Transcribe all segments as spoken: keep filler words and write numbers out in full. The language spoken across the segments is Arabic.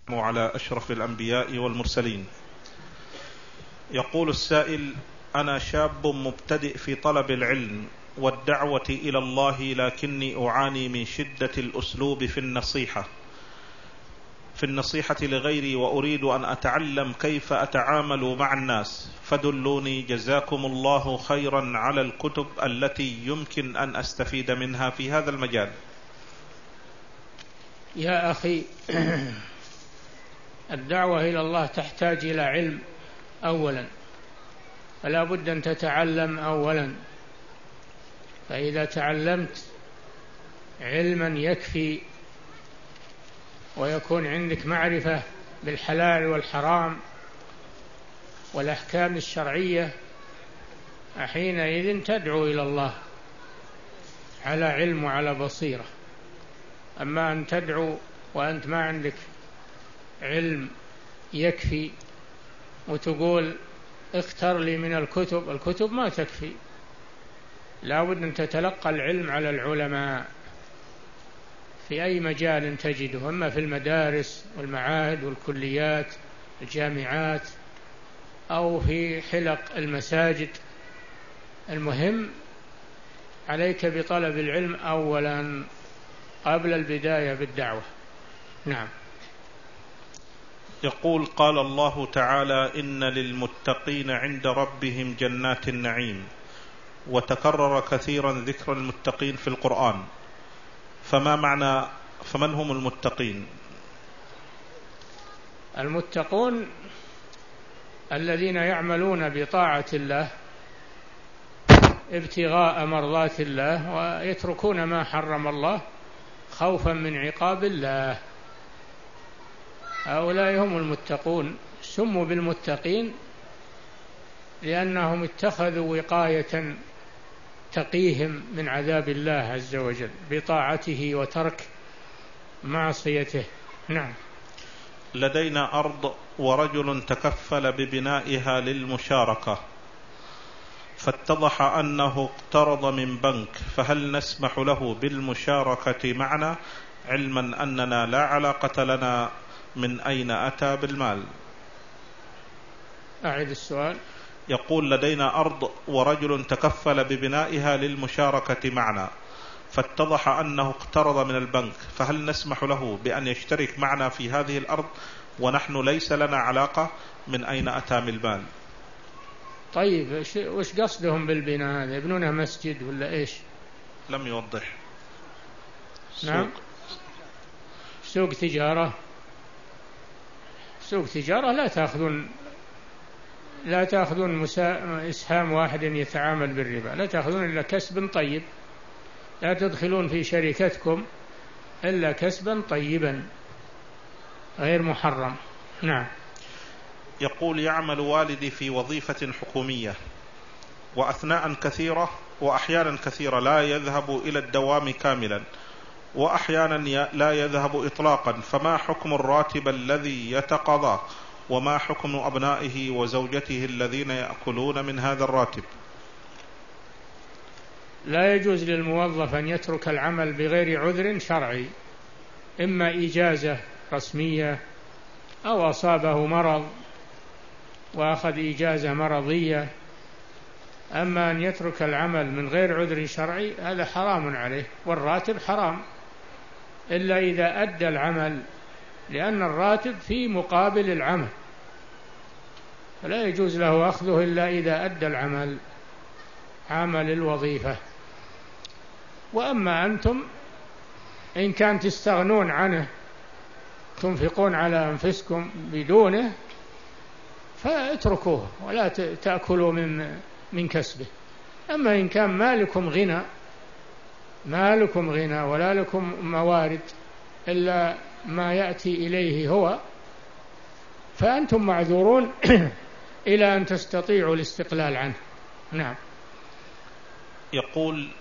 على أشرف الأنبياء والمرسلين. يقول السائل: أنا شاب مبتدئ في طلب العلم والدعوة إلى الله، لكني أعاني من شدة الأسلوب في النصيحة في النصيحة لغيري، وأريد أن أتعلم كيف أتعامل مع الناس، فدلوني جزاكم الله خيرا على الكتب التي يمكن أن أستفيد منها في هذا المجال. يا أخي، الدعوة إلى الله تحتاج إلى علم أولا، فلا بد أن تتعلم أولا، فإذا تعلمت علما يكفي ويكون عندك معرفة بالحلال والحرام والأحكام الشرعية، حينئذ تدعو إلى الله على علم وعلى بصيرة. أما أن تدعو وأنت ما عندك علم يكفي وتقول اختر لي من الكتب، الكتب ما تكفي، لا بد أن تتلقى العلم على العلماء في أي مجال تجده، أما في المدارس والمعاهد والكليات الجامعات أو في حلق المساجد. المهم عليك بطلب العلم أولا قبل البداية بالدعوة. نعم. يقول: قال الله تعالى: إن للمتقين عند ربهم جنات النعيم، وتكرر كثيرا ذكر المتقين في القرآن، فما معنى فمن هم المتقين؟ المتقون الذين يعملون بطاعة الله ابتغاء مرضات الله ويتركون ما حرم الله خوفا من عقاب الله، هؤلاء هم المتقون. سموا بالمتقين لأنهم اتخذوا وقاية تقيهم من عذاب الله عز وجل بطاعته وترك معصيته. نعم. لدينا أرض ورجل تكفل ببنائها للمشاركة، فاتضح أنه اقترض من بنك، فهل نسمح له بالمشاركة معنا، علما أننا لا علاقة لنا من أين أتى بالمال؟ أعيد السؤال. يقول: لدينا أرض ورجل تكفل ببنائها للمشاركة معنا، فاتضح أنه اقترض من البنك، فهل نسمح له بأن يشترك معنا في هذه الأرض ونحن ليس لنا علاقة من أين أتى من المال؟ طيب وش قصدهم بالبناء هذا؟ يبنونه مسجد ولا إيش؟ لم يوضح. نعم. سوق تجارة. سوق تجارة لا تأخذون لا تأخذون مسا... إسهام واحد يتعامل بالربا، لا تأخذون إلا كسب طيب، لا تدخلون في شركتكم إلا كسبا طيبا غير محرم. نعم. يقول: يعمل والدي في وظيفة حكومية، وأثناء كثيرة وأحيانا كثيرة لا يذهب إلى الدوام كاملا، وأحيانا لا يذهب إطلاقا، فما حكم الراتب الذي يتقاضاه، وما حكم أبنائه وزوجته الذين يأكلون من هذا الراتب؟ لا يجوز للموظف أن يترك العمل بغير عذر شرعي، إما إجازة رسمية أو أصابه مرض وأخذ إجازة مرضية. أما أن يترك العمل من غير عذر شرعي هذا حرام عليه، والراتب حرام إلا إذا أدى العمل، لأن الراتب في مقابل العمل، فلا يجوز له أخذه إلا إذا أدى العمل عمل الوظيفة. وأما أنتم إن كان تستغنون عنه تنفقون على أنفسكم بدونه فاتركوه ولا تأكلوا من من كسبه. أما إن كان ما لكم غنى ما لكم غنى ولا لكم موارد إلا ما يأتي إليه هو، فأنتم معذورون إلى أن تستطيعوا الاستقلال عنه. نعم. يقول: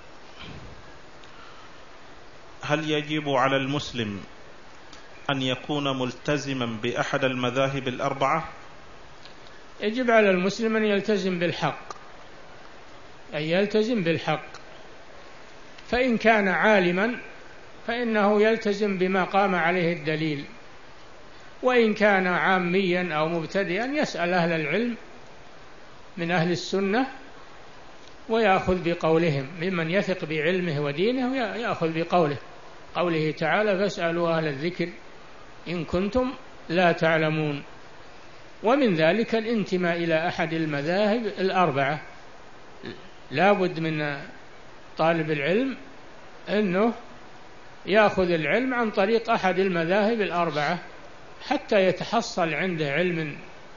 هل يجب على المسلم أن يكون ملتزما بأحد المذاهب الأربعة؟ يجب على المسلم أن يلتزم بالحق، أن يلتزم بالحق، فإن كان عالما فإنه يلتزم بما قام عليه الدليل، وإن كان عاميا أو مبتدئا يسأل أهل العلم من أهل السنة ويأخذ بقولهم، ممن يثق بعلمه ودينه يأخذ بقوله، قوله تعالى فاسألوا أهل الذكر إن كنتم لا تعلمون. ومن ذلك الانتماء إلى أحد المذاهب الأربعة، لا بد من طالب العلم أنه يأخذ العلم عن طريق أحد المذاهب الأربعة حتى يتحصل عنده علم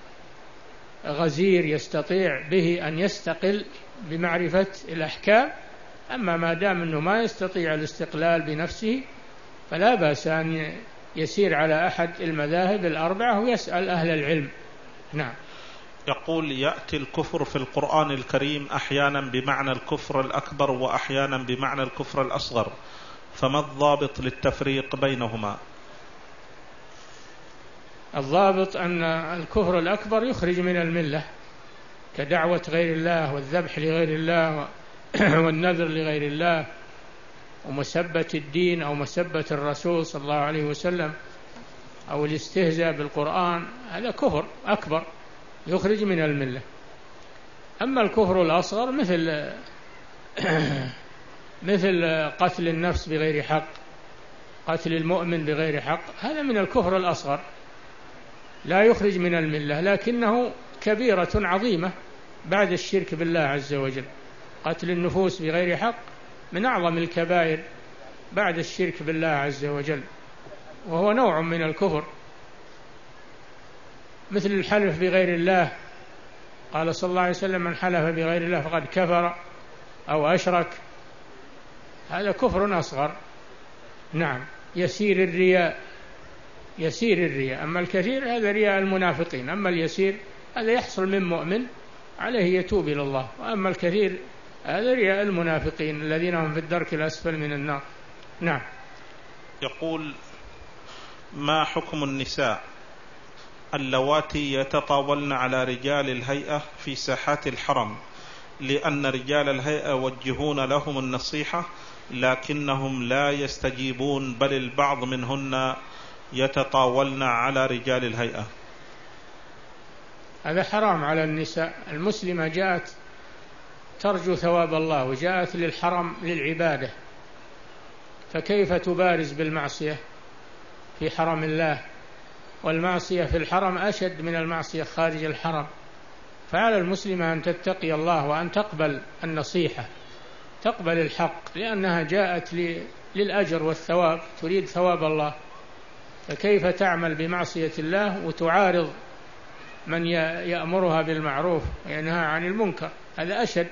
غزير يستطيع به أن يستقل بمعرفة الأحكام. أما ما دام أنه ما يستطيع الاستقلال بنفسه فلا بأس أن يسير على أحد المذاهب الأربعة ويسأل أهل العلم. نعم. يقول: يأتي الكفر في القرآن الكريم أحيانا بمعنى الكفر الأكبر وأحيانا بمعنى الكفر الأصغر، فما الضابط للتفريق بينهما؟ الضابط أن الكفر الأكبر يخرج من الملة، كدعوة غير الله والذبح لغير الله والنذر لغير الله ومسبة الدين أو مسبة الرسول صلى الله عليه وسلم أو الاستهزاء بالقرآن، هذا كفر أكبر يخرج من الملة. أما الكفر الأصغر مثل مثل قتل النفس بغير حق، قتل المؤمن بغير حق، هذا من الكفر الأصغر لا يخرج من الملة، لكنه كبيرة عظيمة بعد الشرك بالله عز وجل. قتل النفوس بغير حق من أعظم الكبائر بعد الشرك بالله عز وجل، وهو نوع من الكفر. مثل الحلف بغير الله، قال صلى الله عليه وسلم: من حلف بغير الله فقد كفر أو أشرك، هذا كفر أصغر. نعم. يسير الرياء، يسير الرياء، أما الكثير هذا رياء المنافقين، أما اليسير هذا يحصل من مؤمن عليه يتوب إلى الله، وأما الكثير هذا رياء المنافقين الذين هم في الدرك الأسفل من النار. نعم. يقول: ما حكم النساء اللواتي يتطاولن على رجال الهيئة في ساحات الحرم، لأن رجال الهيئة يوجهون لهم النصيحة لكنهم لا يستجيبون، بل البعض منهن يتطاولن على رجال الهيئة؟ هذا حرام على النساء. المسلمة جاءت ترجو ثواب الله وجاءت للحرم للعبادة، فكيف تبارز بالمعصية في حرم الله؟ والمعصية في الحرم أشد من المعصية خارج الحرم. فعلى المسلمة أن تتقي الله وأن تقبل النصيحة، تقبل الحق، لأنها جاءت للأجر والثواب، تريد ثواب الله، فكيف تعمل بمعصية الله وتعارض من يأمرها بالمعروف وينهى عن المنكر؟ هذا أشد.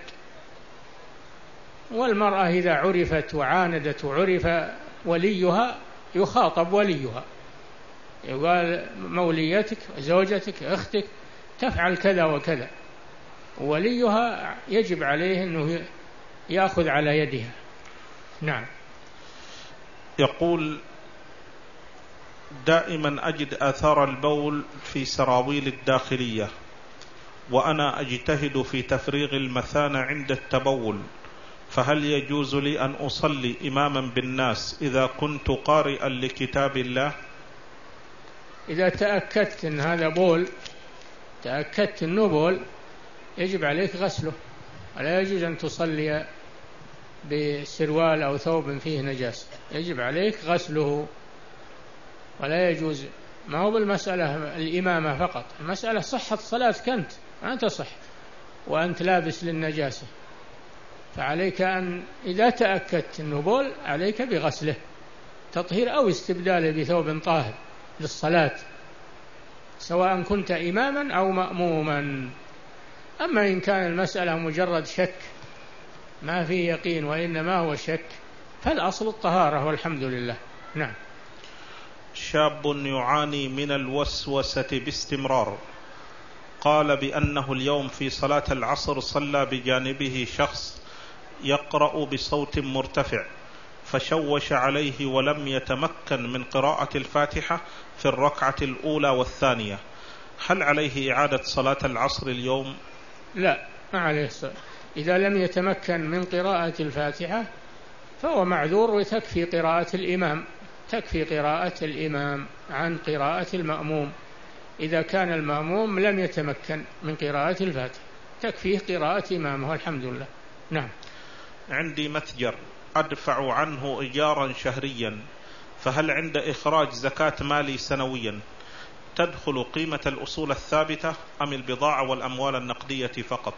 والمرأة إذا عرفت وعاندت وعرف وليها يخاطب وليها، يقال موليتك زوجتك أختك تفعل كذا وكذا، وليها يجب عليه أنه يأخذ على يدها. نعم. يقول: دائما أجد آثار البول في سراويل الداخلية، وأنا أجتهد في تفريغ المثانة عند التبول، فهل يجوز لي أن أصلي إماما بالناس إذا كنت قارئا لكتاب الله؟ إذا تأكدت أن هذا بول، تأكدت أنه بول، يجب عليك غسله، ولا يجوز أن تصلي بسروال أو ثوب فيه نجاسة، يجب عليك غسله، ولا يجوز. ما هو بالمسألة الإمامة فقط، المسألة صحة صلاتك أنت، ما تصح وأنت لابس للنجاسة، فعليك أن إذا تأكدت أنه بول عليك بغسله، تطهير أو استبداله بثوب طاهر للصلاة، سواء كنت إماما أو مأموما. أما إن كان المسألة مجرد شك ما في يقين وإنما هو شك، فالأصل الطهارة والحمد لله. نعم. شاب يعاني من الوسوسة باستمرار، قال بأنه اليوم في صلاة العصر صلى بجانبه شخص يقرأ بصوت مرتفع، فشوش عليه ولم يتمكن من قراءة الفاتحة في الركعة الأولى والثانية، هل عليه إعادة صلاة العصر اليوم؟ لا، ما عليه الصلاة. إذا لم يتمكن من قراءة الفاتحة فهو معذور، وتكفي قراءة الإمام تكفي قراءة الإمام عن قراءة المأموم إذا كان المأموم لم يتمكن من قراءة الفاتحة، تكفيه قراءة إمامه الحمد لله. نعم. عندي متجر أدفع عنه إيجارا شهريا، فهل عند إخراج زكاة مالي سنويا تدخل قيمة الأصول الثابتة أم البضاعة والأموال النقدية فقط؟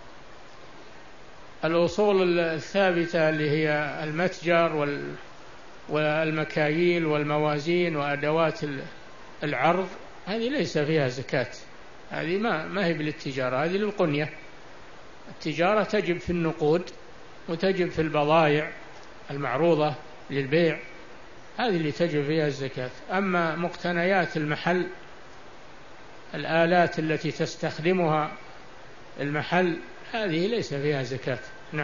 الأصول الثابتة اللي هي المتجر والمكاييل والموازين وأدوات العرض هذه ليس فيها زكاة، هذه ما ما هي بالتجارة، هذه للقنية. التجارة تجب في النقود وتجب في البضائع المعروضة للبيع، هذه اللي تجب فيها الزكاة. أما مقتنيات المحل، الآلات التي تستخدمها المحل، هذه ليس فيها زكاة. نعم.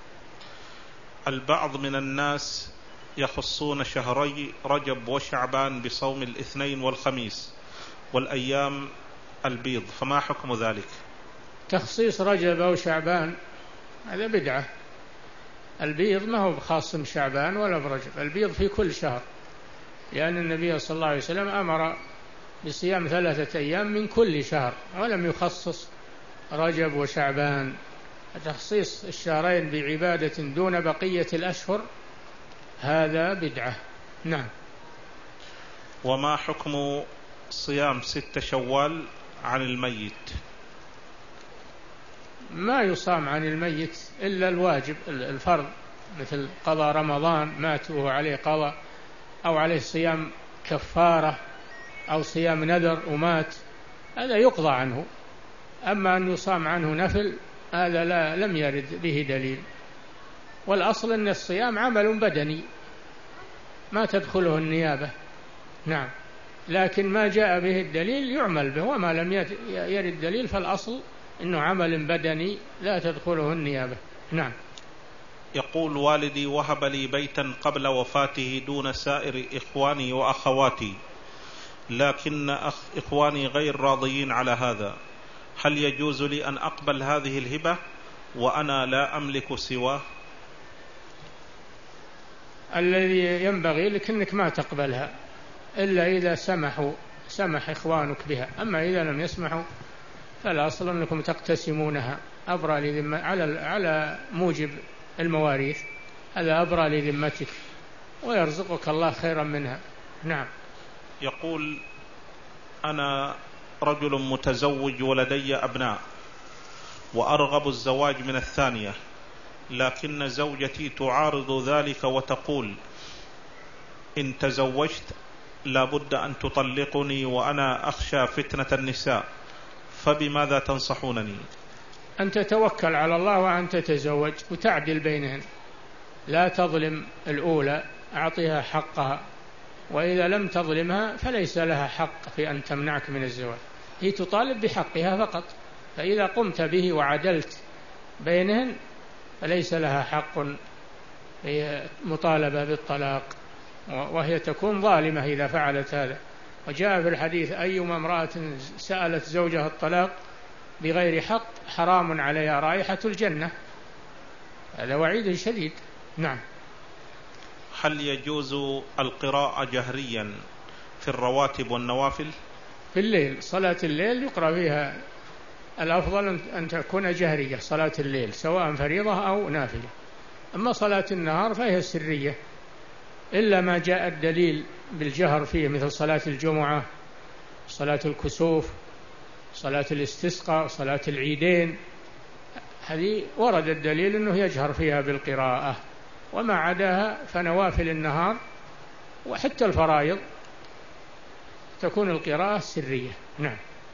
البعض من الناس يخصون شهري رجب وشعبان بصوم الاثنين والخميس والأيام البيض، فما حكم ذلك؟ تخصيص رجب أو شعبان هذا بدعة. البيض ما هو خاص بشعبان ولا برجب، البيض في كل شهر، لأن النبي صلى الله عليه وسلم أمر بصيام ثلاثة أيام من كل شهر ولم يخصص رجب وشعبان. تخصيص الشهرين بعبادة دون بقية الأشهر هذا بدعة. نعم. وما حكم صيام ست شوال عن الميت؟ ما يصام عن الميت إلا الواجب الفرض، مثل قضاء رمضان مات وهو عليه قضاء، أو عليه صيام كفارة، أو صيام نذر ومات، هذا يقضى عنه. أما أن يصام عنه نفل هذا لا لم يرد به دليل. والأصل أن الصيام عمل بدني ما تدخله النيابة. نعم. لكن ما جاء به الدليل يعمل به، وما لم يرد دليل فالأصل إنه عمل بدني لا تدخله النيابة. نعم. يقول والدي وهب لي بيتا قبل وفاته دون سائر إخواني وأخواتي، لكن أخ إخواني غير راضيين على هذا، هل يجوز لي أن أقبل هذه الهبة وأنا لا أملك سواه؟ الذي ينبغي لك أنك ما تقبلها إلا إذا سمحوا سمح إخوانك بها، أما إذا لم يسمحوا فالأصل أنكم تقتسمونها أبرى لذمة على على موجب المواريث، هذا أبرى لذمتك ويرزقك الله خيرا منها. نعم. يقول أنا رجل متزوج ولدي أبناء وأرغب الزواج من الثانية، لكن زوجتي تعارض ذلك وتقول إن تزوجت لابد أن تطلقني وأنا أخشى فتنة النساء، فبماذا تنصحونني؟ أن تتوكل على الله وأن تتزوج وتعدل بينهن، لا تظلم الأولى، أعطيها حقها، وإذا لم تظلمها فليس لها حق في أن تمنعك من الزواج، هي تطالب بحقها فقط، فإذا قمت به وعدلت بينهن فليس لها حق في مطالبة بالطلاق، وهي تكون ظالمة إذا فعلت هذا. وجاء في الحديث أيما امرأة سألت زوجها الطلاق بغير حق حرام عليها رائحة الجنة، هذا وعيد شديد. نعم. هل يجوز القراءة جهريا في الرواتب والنوافل؟ في الليل، صلاة الليل يقرأ فيها، الأفضل أن تكون جهرية صلاة الليل سواء فريضة أو نافلة. أما صلاة النهار فهي سرية إلا ما جاء الدليل بالجهر فيه، مثل صلاة الجمعة، صلاة الكسوف، صلاة الاستسقاء، صلاة العيدين، هذه ورد الدليل أنه يجهر فيها بالقراءة. وما عداها فنوافل النهار وحتى الفرائض تكون القراءة سرية. نعم.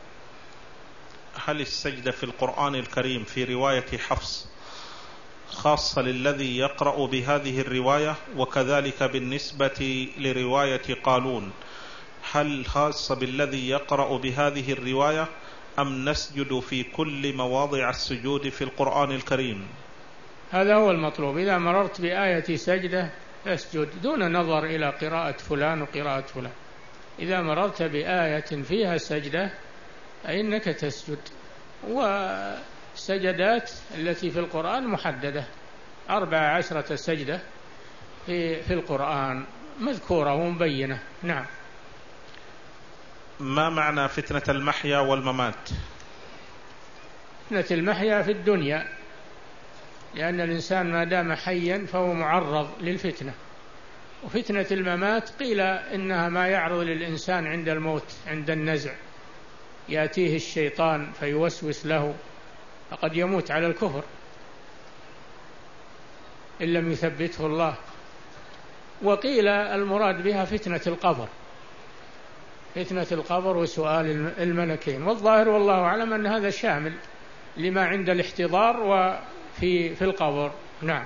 هل السجدة في القرآن الكريم في رواية حفص خاصة للذي يقرأ بهذه الرواية، وكذلك بالنسبة لرواية قالون هل خاصة بالذي يقرأ بهذه الرواية أم نسجد في كل مواضع السجود في القرآن الكريم؟ هذا هو المطلوب، إذا مررت بآية سجدة فاسجد دون نظر إلى قراءة فلان وقراءة فلان، إذا مررت بآية فيها سجدة فإنك تسجد. والسجدات التي في القرآن محددة، أربع عشرة سجدة في, في القرآن، مذكورة ومبينة. نعم. ما معنى فتنة المحيا والممات؟ فتنة المحيا في الدنيا، لأن الإنسان ما دام حيا فهو معرض للفتنة. وفتنة الممات قيل إنها ما يعرض للإنسان عند الموت، عند النزع يأتيه الشيطان فيوسوس له فقد يموت على الكفر إن لم يثبته الله. وقيل المراد بها فتنة القبر، فتنة القبر وسؤال الملكين، والظاهر والله أعلم أن هذا شامل لما عند الاحتضار وفي في القبر. نعم.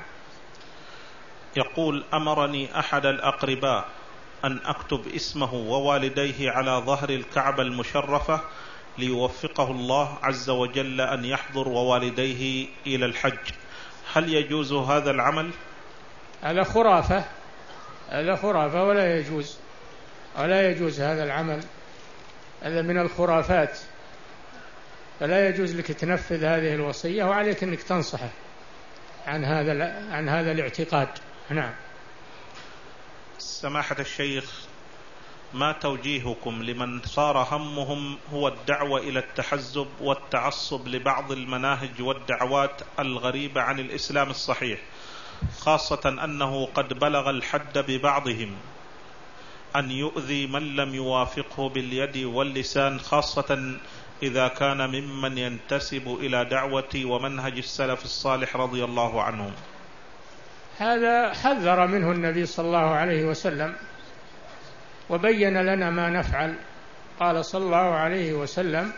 يقول: أمرني أحد الأقرباء أن أكتب اسمه ووالديه على ظهر الكعبة المشرفة ليوفقه الله عز وجل أن يحضر ووالديه إلى الحج، هل يجوز هذا العمل؟ هذا خرافة، هذا خرافة ولا يجوز، ولا يجوز هذا العمل، هذا من الخرافات، فلا يجوز لك تنفذ هذه الوصية، وعليك أنك تنصحه عن هذا عن هذا الاعتقاد. نعم. سماحة الشيخ، ما توجيهكم لمن صار همهم هو الدعوة إلى التحزب والتعصب لبعض المناهج والدعوات الغريبة عن الإسلام الصحيح، خاصة أنه قد بلغ الحد ببعضهم أن يؤذي من لم يوافقه باليد واللسان، خاصة إذا كان ممن ينتسب إلى دعوة ومنهج السلف الصالح رضي الله عنهم؟ هذا حذر منه النبي صلى الله عليه وسلم وبين لنا ما نفعل. قال صلى الله عليه وسلم: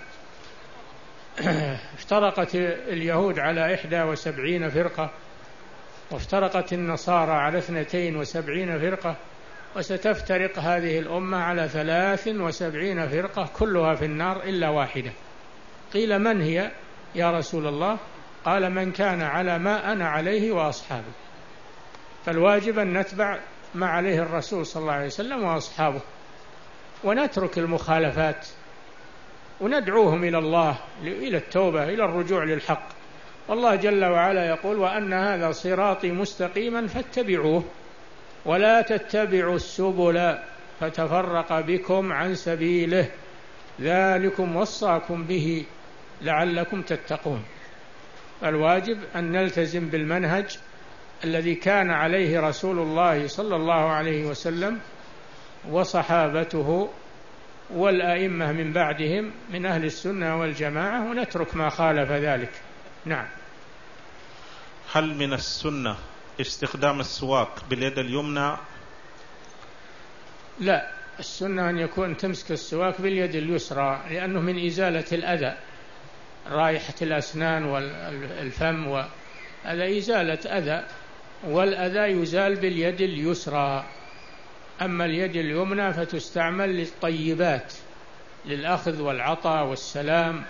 افترقت اليهود على إحدى وسبعين فرقة، وافترقت النصارى على اثنتين وسبعين فرقة، وستفترق هذه الأمة على ثلاث وسبعين فرقة كلها في النار إلا واحدة. قيل: من هي يا رسول الله؟ قال: من كان على ما أنا عليه وأصحابي. فالواجب أن نتبع ما عليه الرسول صلى الله عليه وسلم وأصحابه، ونترك المخالفات، وندعوهم إلى الله، إلى التوبة، إلى الرجوع للحق. والله جل وعلا يقول: وأن هذا صراطي مستقيما فاتبعوه ولا تتبعوا السبل فتفرق بكم عن سبيله ذلكم وصاكم به لعلكم تتقون. فالواجب أن نلتزم بالمنهج الذي كان عليه رسول الله صلى الله عليه وسلم وصحابته والأئمة من بعدهم من أهل السنة والجماعة، ونترك ما خالف ذلك. نعم. هل من السنة استخدام السواك باليد اليمنى؟ لا، السنة أن يكون تمسك السواك باليد اليسرى، لأنه من إزالة الأذى، رائحة الأسنان والفم، وهذا إزالة أذى، والأذى يزال باليد اليسرى. أما اليد اليمنى فتستعمل للطيبات، للأخذ والعطاء والسلام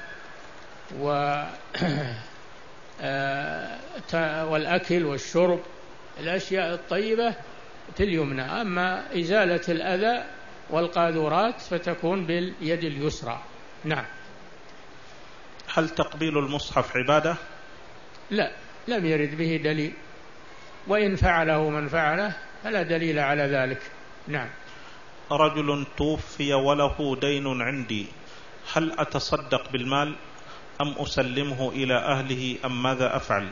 والأكل والشرب، الأشياء الطيبة في اليمنى. أما إزالة الأذى والقاذورات فتكون باليد اليسرى. نعم. هل تقبيل المصحف عبادة؟ لا، لم يرد به دليل، وإن فعله من فعله فلا دليل على ذلك. نعم. رجل توفي وله دين عندي، هل أتصدق بالمال أم أسلمه إلى أهله أم ماذا أفعل؟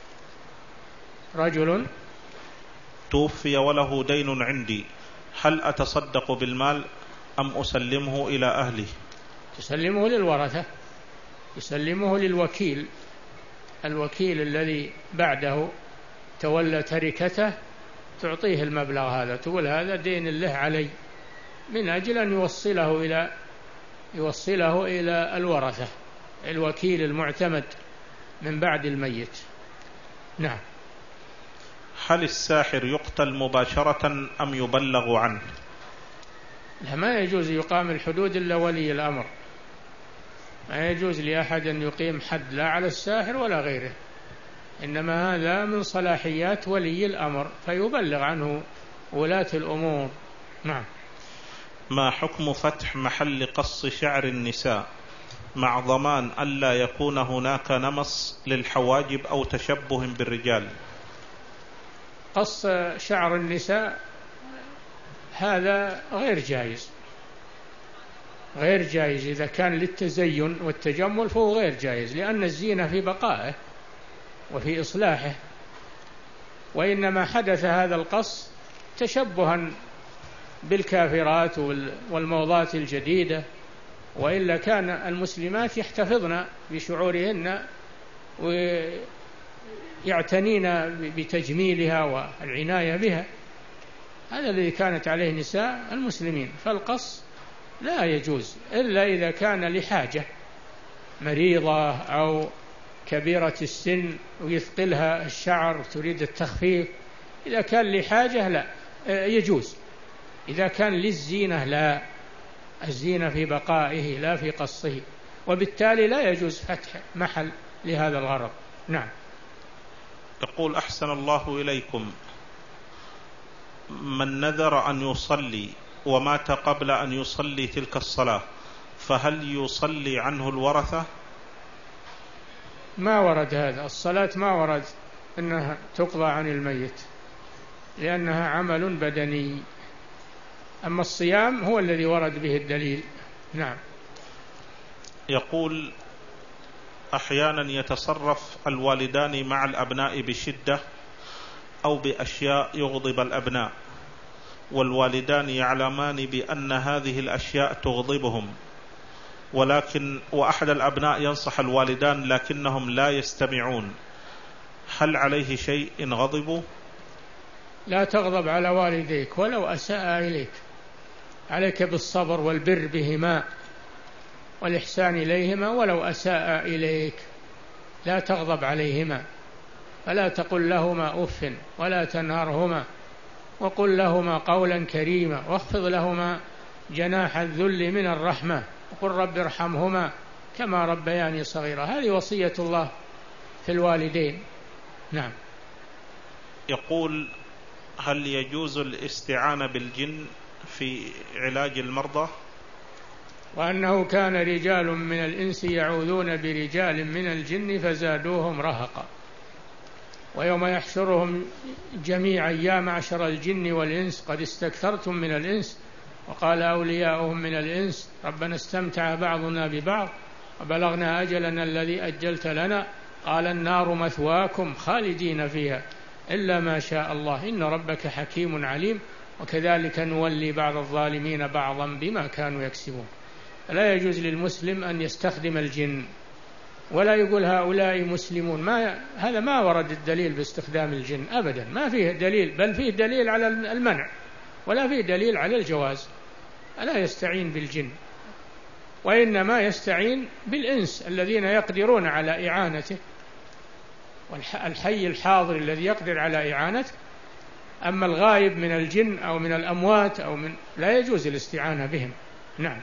رجل توفي وله دين عندي، هل أتصدق بالمال أم أسلمه إلى أهله؟ تسلمه للورثة، يسلمه للوكيل، الوكيل الذي بعده تولى تركته، تعطيه المبلغ هذا، تقول هذا دين الله علي، من أجل أن يوصله إلى يوصله إلى الورثة، الوكيل المعتمد من بعد الميت. نعم. هل الساحر يقتل مباشرة أم يبلغ عنه؟ لا، ما يجوز يقام الحدود إلا ولي الأمر، ما يجوز لأحد أن يقيم حد لا على الساحر ولا غيره، إنما هذا من صلاحيات ولي الأمر فيبلغ عنه ولاة الأمور. نعم. ما حكم فتح محل قص شعر النساء مع ضمان ألا يكون هناك نمص للحواجب أو تشبه بالرجال؟ قص شعر النساء هذا غير جائز، غير جائز. إذا كان للتزين والتجمل فهو غير جائز، لأن الزينة في بقائه وفي إصلاحه، وإنما حدث هذا القص تشبها بالكافرات والموضات الجديدة، وإلا كان المسلمات يحتفظن بشعورهن ويعتنين بتجميلها والعناية بها. هذا الذي كانت عليه نساء المسلمين. فالقص لا يجوز إلا إذا كان لحاجة، مريضة أو كبيرة السن ويثقلها الشعر تريد التخفيف، إذا كان لحاجة لا يجوز. إذا كان للزينة لا، الزينة في بقائه لا في قصه، وبالتالي لا يجوز فتح محل لهذا الغرض. نعم. يقول: أحسن الله إليكم، من نذر أن يصلي ومات قبل أن يصلي تلك الصلاة فهل يصلي عنه الورثة؟ ما ورد هذا، الصلاة ما ورد أنها تقضى عن الميت، لأنها عمل بدني. أما الصيام هو الذي ورد به الدليل. نعم. يقول: أحيانا يتصرف الوالدان مع الأبناء بشدة أو بأشياء يغضب الأبناء، والوالدان يعلمان بأن هذه الأشياء تغضبهم، ولكن وأحد الأبناء ينصح الوالدان لكنهم لا يستمعون، هل عليه شيء إن غضبوا؟ لا تغضب على والديك ولو أساء إليك، عليك بالصبر والبر بهما والإحسان إليهما ولو أساء إليك. لا تغضب عليهما، فلا تقل لهما أف ولا تنهرهما، وقل لهما قولا كريما، واخفض لهما جناح الذل من الرحمة، وقل رب ارحمهما كما ربياني صغيرا. هذه وصية الله في الوالدين. نعم. يقول: هل يجوز الاستعانة بالجن في علاج المرضى؟ وأنه كان رجال من الإنس يعوذون برجال من الجن فزادوهم رهقا، ويوم يحشرهم جميعا يا معشر الجن والإنس قد استكثرتم من الإنس، وقال أولياؤهم من الإنس ربنا استمتع بعضنا ببعض وبلغنا أجلنا الذي أجلت لنا قال النار مثواكم خالدين فيها إلا ما شاء الله إن ربك حكيم عليم وكذلك نولي بعض الظالمين بعضا بما كانوا يكسبون. لا يجوز للمسلم أن يستخدم الجن ولا يقول هؤلاء مسلمون، ما هذا ما ورد الدليل باستخدام الجن أبدا، ما فيه دليل، بل فيه دليل على المنع ولا فيه دليل على الجواز. لا يستعين بالجن، وإنما يستعين بالإنس الذين يقدرون على إعانته، والحي الحاضر الذي يقدر على إعانته. أما الغائب من الجن أو من الأموات أو من لا يجوز الاستعانة بهم. نعم.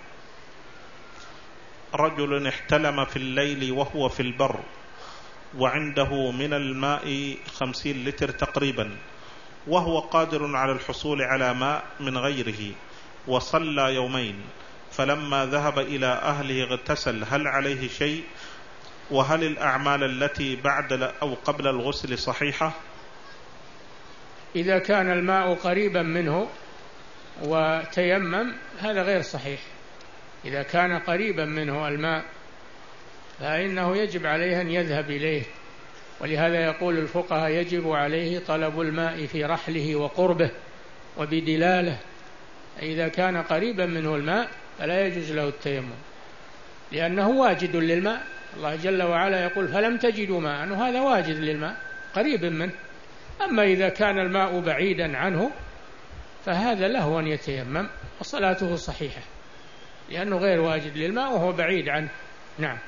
رجل احتلم في الليل وهو في البر وعنده من الماء خمسين لتر تقريبا، وهو قادر على الحصول على ماء من غيره، وصلى يومين، فلما ذهب إلى أهله اغتسل، هل عليه شيء؟ وهل الأعمال التي بعد أو قبل الغسل صحيحة؟ إذا كان الماء قريبا منه وتيمم هذا غير صحيح. إذا كان قريبا منه الماء فإنه يجب عليه أن يذهب إليه، ولهذا يقول الفقهاء يجب عليه طلب الماء في رحله وقربه وبدلاله. إذا كان قريبا منه الماء فلا يجوز له التيمم لأنه واجد للماء. الله جل وعلا يقول فلم تجدوا ماء، وهذا واجد للماء قريب منه. أما إذا كان الماء بعيدا عنه فهذا له أن يتيمم وصلاته صحيحة لأنه غير واجد للماء وهو بعيد عنه. نعم.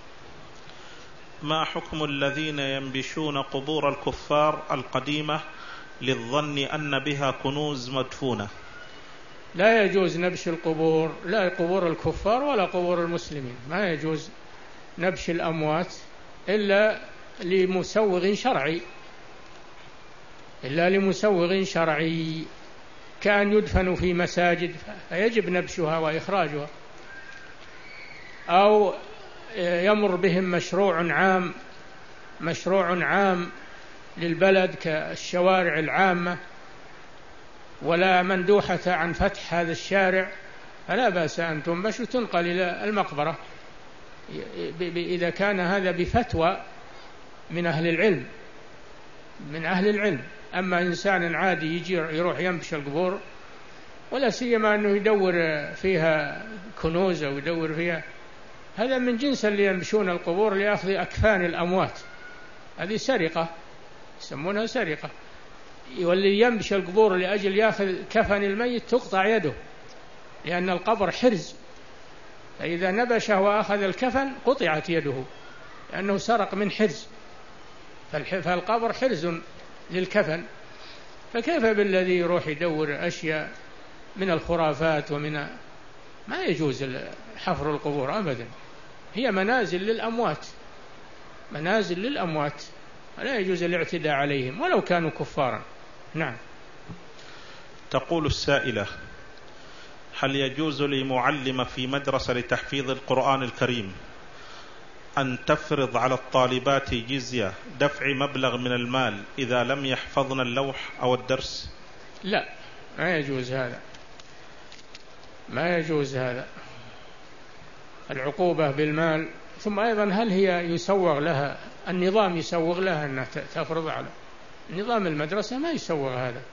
ما حكم الذين ينبشون قبور الكفار القديمة للظن أن بها كنوز مدفونة؟ لا يجوز نبش القبور، لا قبور الكفار ولا قبور المسلمين، ما يجوز نبش الأموات إلا لمسوغ شرعي، إلا لمسوغ شرعي، كأن يدفن في مساجد فيجب نبشها وإخراجها، أو يمر بهم مشروع عام مشروع عام للبلد كالشوارع العامة ولا مندوحة عن فتح هذا الشارع فلا بأس أن تنبش وتنقل إلى المقبرة إذا كان هذا بفتوى من أهل العلم من أهل العلم. أما إنسان عادي يجي يروح ينبش القبور، ولا سيما أنه يدور فيها كنوز أو يدور فيها، هذا من جنس اللي ينبشون القبور لأخذ أكفان الأموات، هذه سرقة يسمونها سرقة. واللي ينبش القبور لأجل يأخذ كفن الميت تقطع يده، لأن القبر حرز، فإذا نبشه وأخذ الكفن قطعت يده لأنه سرق من حرز، فالقبر حرز للكفن، فكيف بالذي يروح يدور أشياء من الخرافات ومن ما يجوز حفر القبور أبدا، هي منازل للأموات منازل للأموات لا يجوز الاعتداء عليهم ولو كانوا كفارا. نعم. تقول السائلة: هل يجوز لمعلمة في مدرسة لتحفيظ القرآن الكريم أن تفرض على الطالبات جزية دفع مبلغ من المال إذا لم يحفظن اللوح أو الدرس؟ لا، ما يجوز هذا، ما يجوز هذا، العقوبة بالمال. ثم أيضا هل هي يسوغ لها، النظام يسوغ لها أن تفرض على نظام المدرسة؟ ما يسوغ هذا،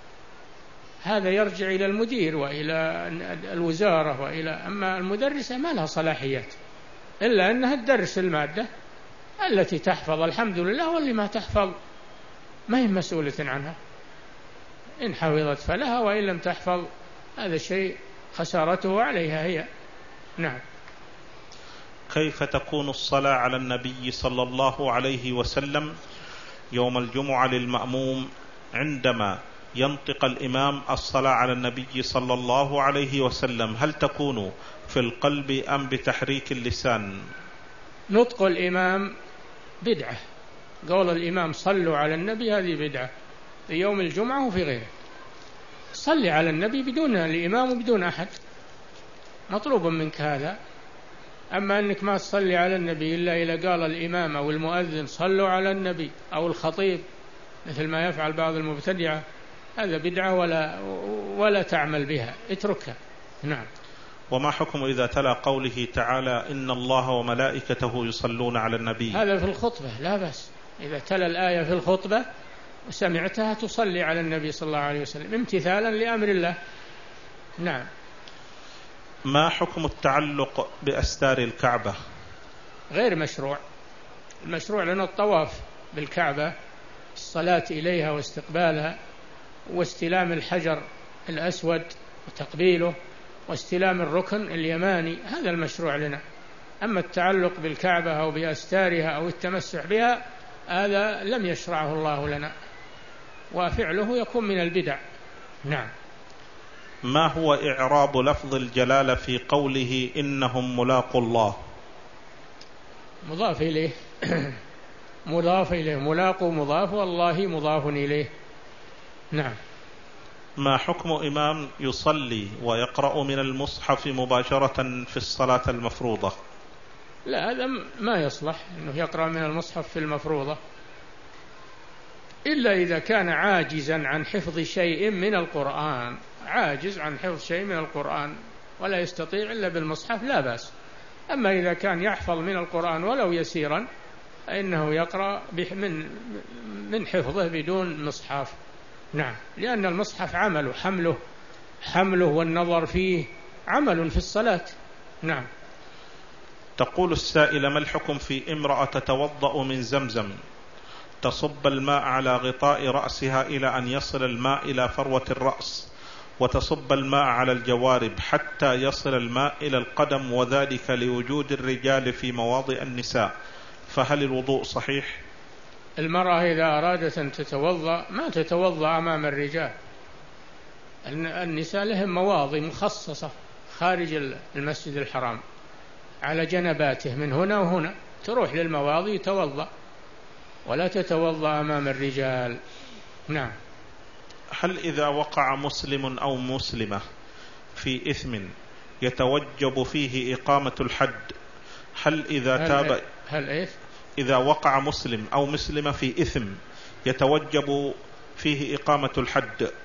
هذا يرجع إلى المدير وإلى الوزارة وإلى، أما المدرسة ما لها صلاحيات إلا أنها تدرس المادة التي تحفظ الحمد لله، واللي ما تحفظ ما هي مسؤولة عنها، إن حفظت فلها وإن لم تحفظ هذا شيء خسارته عليها هي. نعم. كيف تكون الصلاة على النبي صلى الله عليه وسلم يوم الجمعة للمأموم عندما ينطق الإمام الصلاة على النبي صلى الله عليه وسلم؟ هل تكون في القلب أم بتحريك اللسان؟ نطق الإمام بدعة، قول الإمام صلوا على النبي هذه بدعة في يوم الجمعة وفي غيره، صلي على النبي بدون الإمام وبدون أحد، مطلوب منك هذا. أما أنك ما تصلي على النبي إلا إذا قال الإمام أو المؤذن صلوا على النبي أو الخطيب مثل ما يفعل بعض المبتدعة، هذا بدعة ولا ولا تعمل بها، اتركها. نعم. وما حكم إذا تلا قوله تعالى إن الله وملائكته يصلون على النبي؟ هذا في الخطبة لا بأس، إذا تلا الآية في الخطبة وسمعتها تصلي على النبي صلى الله عليه وسلم امتثالا لأمر الله. نعم. ما حكم التعلق بأستار الكعبة؟ غير مشروع، المشروع لنا الطواف بالكعبة، الصلاة إليها واستقبالها واستلام الحجر الأسود وتقبيله واستلام الركن اليماني، هذا المشروع لنا. أما التعلق بالكعبة أو بأستارها أو التمسح بها هذا لم يشرعه الله لنا، وفعله يكون من البدع. نعم. ما هو إعراب لفظ الجلالة في قوله إنهم ملاقوا الله؟ مضاف إليه مضاف إليه، ملاقوا مضاف والله مضاف إليه. نعم. ما حكم إمام يصلي ويقرأ من المصحف مباشرة في الصلاة المفروضة؟ لا، هذا ما يصلح أنه يقرأ من المصحف في المفروضة، إلا إذا كان عاجزا عن حفظ شيء من القرآن، عاجز عن حفظ شيء من القرآن ولا يستطيع إلا بالمصحف لا بأس. أما إذا كان يحفظ من القرآن ولو يسيرا فإنه يقرأ من من حفظه بدون مصحف. نعم، لأن المصحف عمله حمله حمله والنظر فيه عمل في الصلاة. نعم. تقول السائلة: ما الحكم في امرأة تتوضأ من زمزم تصب الماء على غطاء رأسها إلى أن يصل الماء إلى فروة الرأس، وتصب الماء على الجوارب حتى يصل الماء إلى القدم، وذلك لوجود الرجال في مواضع النساء، فهل الوضوء صحيح؟ المرأة إذا أرادت أن تتوضأ ما تتوضأ أمام الرجال، النساء لهم مواضع مخصصة خارج المسجد الحرام على جنباته من هنا وهنا، تروح للمواضع توضأ ولا تتوضأ أمام الرجال. نعم. هل إذا وقع مسلم أو مسلمة في إثم يتوجب فيه إقامة الحد، هل إذا هل تاب هل إيه؟ إذا وقع مسلم أو مسلمة في إثم يتوجب فيه إقامة الحد،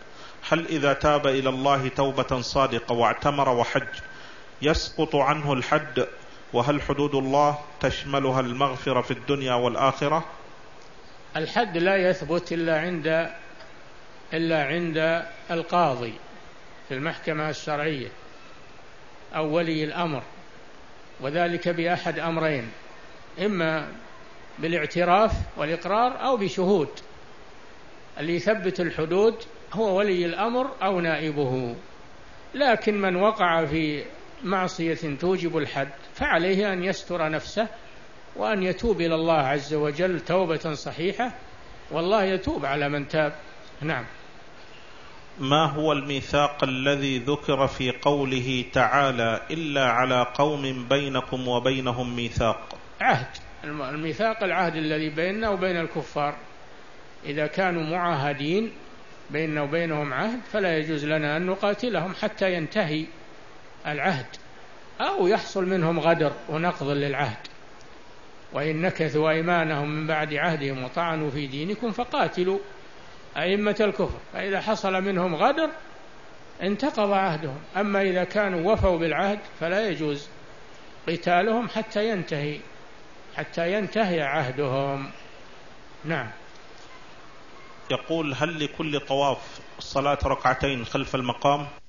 هل إذا تاب إلى الله توبة صادقة واعتمر وحج يسقط عنه الحد؟ وهل حدود الله تشملها المغفرة في الدنيا والآخرة؟ الحد لا يثبت إلا عند إلا عند القاضي في المحكمة الشرعية أو ولي الأمر، وذلك بأحد أمرين: إما بالاعتراف والإقرار أو بشهود. اللي يثبت الحدود هو ولي الأمر أو نائبه. لكن من وقع في معصية توجب الحد فعليه أن يستر نفسه وأن يتوب إلى الله عز وجل توبة صحيحة، والله يتوب على من تاب. نعم. ما هو الميثاق الذي ذكر في قوله تعالى إلا على قوم بينكم وبينهم ميثاق؟ عهد. الميثاق العهد الذي بيننا وبين الكفار. إذا كانوا معاهدين بيننا وبينهم عهد فلا يجوز لنا أن نقاتلهم حتى ينتهي العهد أو يحصل منهم غدر ونقض للعهد. وإن نكثوا أيمانهم من بعد عهدهم وطعنوا في دينكم فقاتلوا أئمة الكفر، فإذا حصل منهم غدر انتقض عهدهم. أما إذا كانوا وفوا بالعهد فلا يجوز قتالهم حتى ينتهي حتى ينتهي عهدهم. نعم. يقول: هل لكل طواف صلاة ركعتين خلف المقام؟